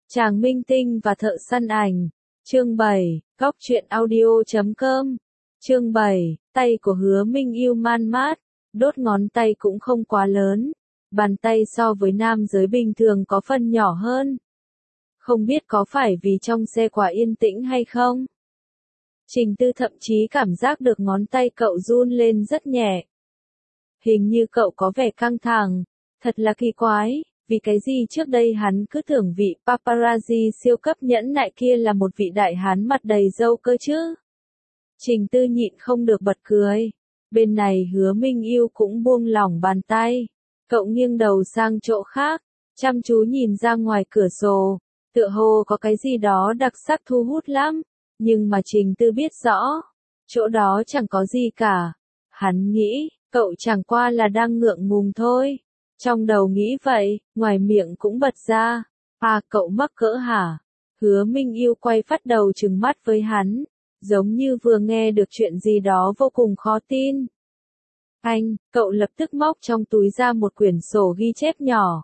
Tràng Minh Tinh và Thợ Săn Ảnh. Chương 7, Góc truyện audio.com. Chương 7, tay của Hứa Minh Yêu man mát, đốt ngón tay cũng không quá lớn, bàn tay so với nam giới bình thường có phần nhỏ hơn. Không biết có phải vì trong xe quá yên tĩnh hay không? Trình Tư thậm chí cảm giác được ngón tay cậu run lên rất nhẹ. Hình như cậu có vẻ căng thẳng, thật là kỳ quái. Vì cái gì trước đây hắn cứ tưởng vị paparazzi siêu cấp nhẫn nại kia là một vị đại hán mặt đầy râu cơ chứ? Trình Tư nhịn không được bật cười. Bên này Hứa Minh Yêu cũng buông lỏng bàn tay. Cậu nghiêng đầu sang chỗ khác, chăm chú nhìn ra ngoài cửa sổ. Tựa hồ có cái gì đó đặc sắc thu hút lắm. Nhưng mà Trình Tư biết rõ, chỗ đó chẳng có gì cả. Hắn nghĩ, cậu chẳng qua là đang ngượng ngùng thôi. Trong đầu nghĩ vậy, ngoài miệng cũng bật ra. À, cậu mắc cỡ hả? Hứa Minh Yêu quay phát đầu trừng mắt với hắn, giống như vừa nghe được chuyện gì đó vô cùng khó tin. Anh, cậu lập tức móc trong túi ra một quyển sổ ghi chép nhỏ.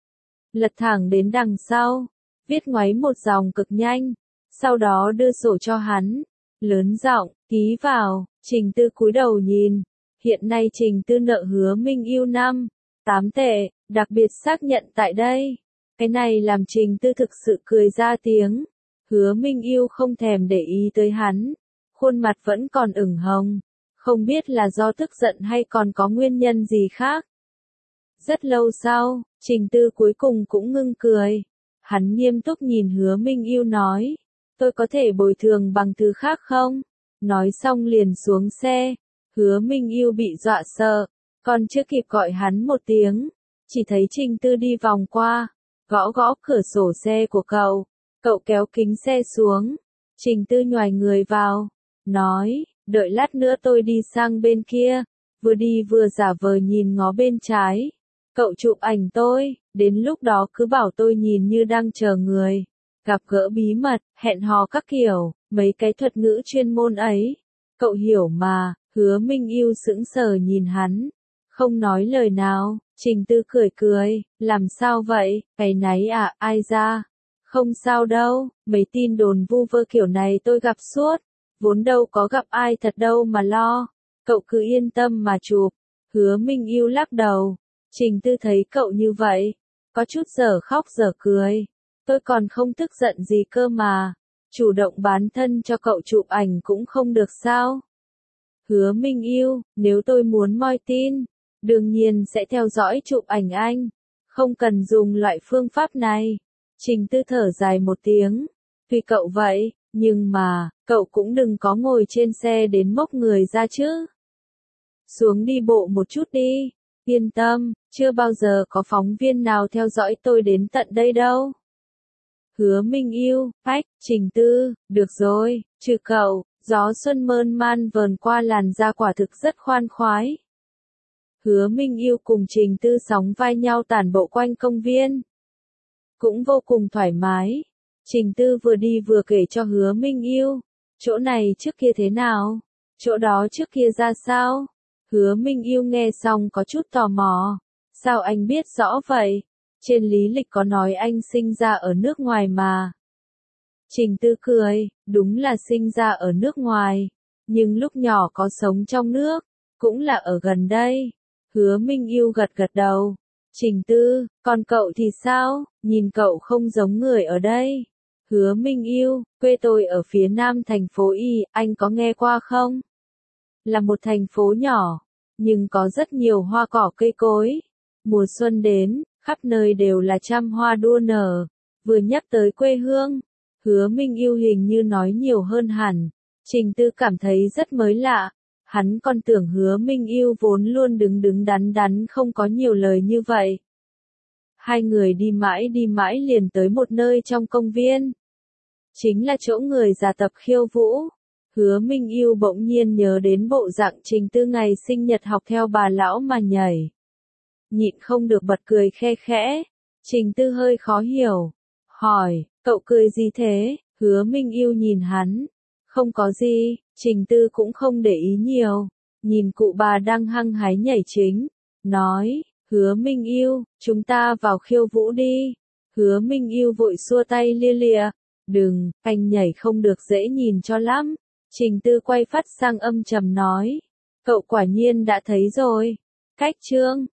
Lật thẳng đến đằng sau, viết ngoáy một dòng cực nhanh, sau đó đưa sổ cho hắn, lớn giọng, ký vào. Trình Tư cúi đầu nhìn, hiện nay Trình Tư nợ Hứa Minh Yêu 8 tệ, đặc biệt xác nhận tại đây. Cái này làm Trình Tư thực sự cười ra tiếng. Hứa Minh Yêu không thèm để ý tới hắn, khuôn mặt vẫn còn ửng hồng, không biết là do tức giận hay còn có nguyên nhân gì khác. Rất lâu sau, Trình Tư cuối cùng cũng ngưng cười. Hắn nghiêm túc nhìn Hứa Minh Yêu nói, tôi có thể bồi thường bằng thứ khác không? Nói xong liền xuống xe. Hứa Minh Yêu bị dọa sợ, còn chưa kịp gọi hắn một tiếng, chỉ thấy Trình Tư đi vòng qua, gõ gõ cửa sổ xe của cậu. Cậu kéo kính xe xuống. Trình Tư nhoài người vào, nói, đợi lát nữa tôi đi sang bên kia. Vừa đi vừa giả vờ nhìn ngó bên trái. Cậu chụp ảnh tôi, đến lúc đó cứ bảo tôi nhìn như đang chờ người. Gặp gỡ bí mật, hẹn hò các kiểu, mấy cái thuật ngữ chuyên môn ấy. Cậu hiểu mà. Hứa Minh Yêu sững sờ nhìn hắn, không nói lời nào. Trình Tư cười cười, làm sao vậy, cái náy à, ai ra? Không sao đâu, mấy tin đồn vu vơ kiểu này tôi gặp suốt, vốn đâu có gặp ai thật đâu mà lo, cậu cứ yên tâm mà chụp. Hứa Minh Yêu lắc đầu. Trình Tư thấy cậu như vậy, có chút dở khóc dở cười. Tôi còn không tức giận gì cơ mà, chủ động bán thân cho cậu chụp ảnh cũng không được sao? Hứa Minh Yêu, nếu tôi muốn moi tin, đương nhiên sẽ theo dõi chụp ảnh anh, không cần dùng loại phương pháp này. Trình Tư thở dài một tiếng, tùy cậu vậy, nhưng mà, cậu cũng đừng có ngồi trên xe đến mốc người ra chứ. Xuống đi bộ một chút đi, yên tâm, chưa bao giờ có phóng viên nào theo dõi tôi đến tận đây đâu. Hứa Minh Yêu, phách. Trình Tư, được rồi, trừ cậu. Gió xuân mơn man vờn qua làn da quả thực rất khoan khoái. Hứa Minh Yêu cùng Trình Tư sóng vai nhau tản bộ quanh công viên. Cũng vô cùng thoải mái. Trình Tư vừa đi vừa kể cho Hứa Minh Yêu. Chỗ này trước kia thế nào? Chỗ đó trước kia ra sao? Hứa Minh Yêu nghe xong có chút tò mò. Sao anh biết rõ vậy? Trên lý lịch có nói anh sinh ra ở nước ngoài mà. Trình Tư cười, đúng là sinh ra ở nước ngoài, nhưng lúc nhỏ có sống trong nước, cũng là ở gần đây. Hứa Minh Yêu gật gật đầu. Trình Tư, còn cậu thì sao, nhìn cậu không giống người ở đây. Hứa Minh Yêu, quê tôi ở phía nam thành phố Y, anh có nghe qua không? Là một thành phố nhỏ, nhưng có rất nhiều hoa cỏ cây cối. Mùa xuân đến, khắp nơi đều là trăm hoa đua nở. Vừa nhắc tới quê hương, Hứa Minh Yêu hình như nói nhiều hơn hẳn. Trình Tư cảm thấy rất mới lạ. Hắn còn tưởng Hứa Minh Yêu vốn luôn đứng đứng đắn đắn không có nhiều lời như vậy. Hai người đi mãi liền tới một nơi trong công viên. Chính là chỗ người già tập khiêu vũ. Hứa Minh Yêu bỗng nhiên nhớ đến bộ dạng Trình Tư ngày sinh nhật học theo bà lão mà nhảy. Nhịn không được bật cười khe khẽ. Trình Tư hơi khó hiểu. Hỏi, cậu cười gì thế? Hứa Minh Yêu nhìn hắn. Không có gì. Trình Tư cũng không để ý nhiều. Nhìn cụ bà đang hăng hái nhảy chính. Nói, Hứa Minh Yêu, chúng ta vào khiêu vũ đi. Hứa Minh Yêu vội xua tay lia lịa. Đừng, anh nhảy không được dễ nhìn cho lắm. Trình Tư quay phát sang âm trầm nói. Cậu quả nhiên đã thấy rồi. Cách chương